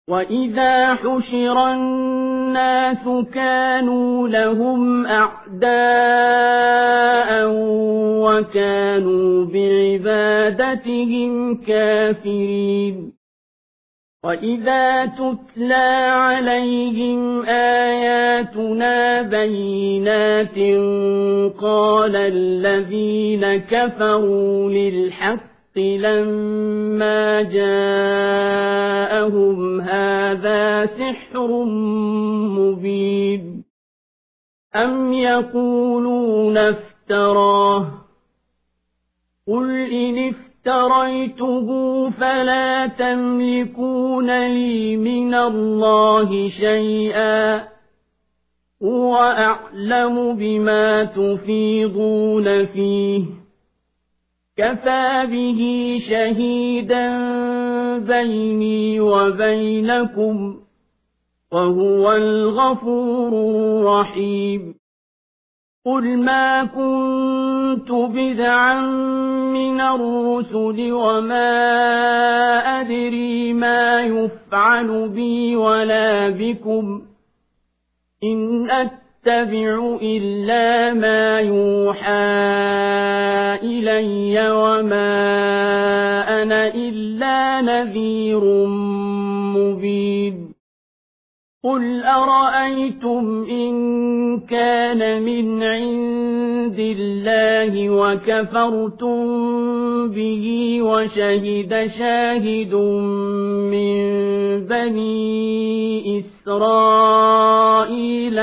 وَإِذَا حُشِرَ النَّاسُ كَانُوا لَهُمْ أَعْدَاءً وَكَانُوا بِعِبَادَتِهِمْ كَافِرِينَ وَإِذَا تُتْلَى عَلَيْهِمْ آيَاتُنَا بَيِّنَاتٍ قَالَ الَّذِينَ كَفَرُوا لِلْحَقِّ لَمَّا جَاءَهُمْ هَذَا سِحْرٌ مُبِينٌ أَمْ يَقُولُونَ افْتَرَاهُ قُلْ إِنِ افْتَرَيْتُهُ فَلَا تَمْلِكُونَ لِي مِنَ اللَّهِ شَيْئًا هُوَ أَعْلَمُ بِمَا تُفِيضُونَ فِيهِ كَفَى بِهِ شَهِيدًا بَيْنِي وَبَيْنَكُمْ وَهُوَ الْغَفُورُ الرَّحِيمُ قُلْ مَا كُنتُ بِدْعًا مِنَ الرُّسُلِ وَمَا أَدْرِي مَا يُفْعَلُ بِي وَلَا بِكُمْ إِنْ أَتَّبِعُ إِلَّا مَا يُوحَىٰ إِلَيَّ وَمَا أَنَا إِلَّا نَذِيرٌ مُّبِينٌ قُلْ أَرَأَيْتُمْ إِن كَانَ مِنْ عِندِ اللَّهِ وَكَفَرْتُم بِهِ وَشَهِدَ شَاهِدٌ مِّن بَنِي إِسْرَائِيلَ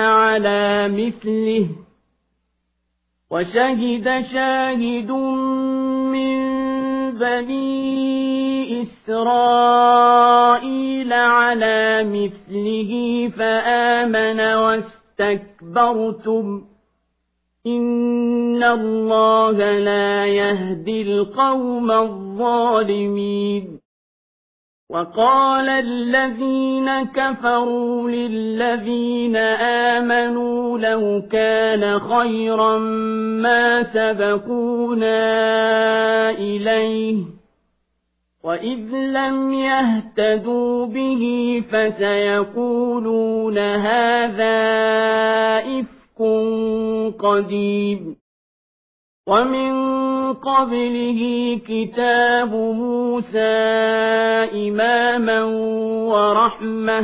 عَلَىٰ مِثْلِهِ فَآمَنَ وَاسْتَكْبَرْتُمْ إِنَّ اللَّهَ لَا يَهْدِي الْقَوْمَ الظَّالِمِينَ وَقَالَ الَّذِينَ كَفَرُوا لِلَّذِينَ آمَنُوا لَوْ كَانَ خَيْرًا مَّا سَبَقُونَا إِلَيْهِ وَإِذْ لَمْ يَهْتَدُوا بِهِ فَسَيَقُولُونَ هَٰذَا إِفْكٌ قَدِيمٌ وَمِن قَبْلِهِ كِتَابُ مُوسَىٰ إِمَامًا وَرَحْمَةً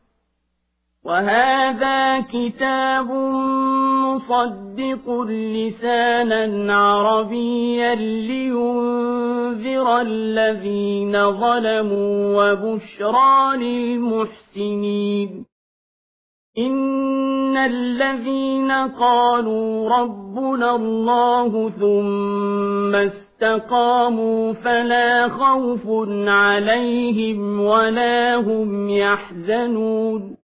وَهَٰذَا كِتَابٌ مُّصَدِّقٌ لِّسَانًا عَرَبِيًّا لِّيُنذِرَ الَّذِينَ ظَلَمُوا وَبُشْرَىٰ لِلْمُحْسِنِينَ إِنَّ الَّذِينَ قَالُوا رَبُّنَا اللَّهُ ثُمَّ اسْتَقَامُوا فَلَا خَوْفٌ عَلَيْهِمْ وَلَا هُمْ يَحْزَنُونَ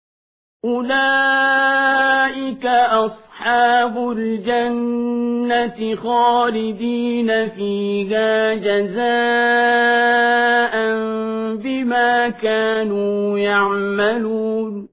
أُولَٰئِكَ أَصْحَابُ الْجَنَّةِ خَالِدِينَ فِيهَا جَزَاءً بِمَا كَانُوا يَعْمَلُونَ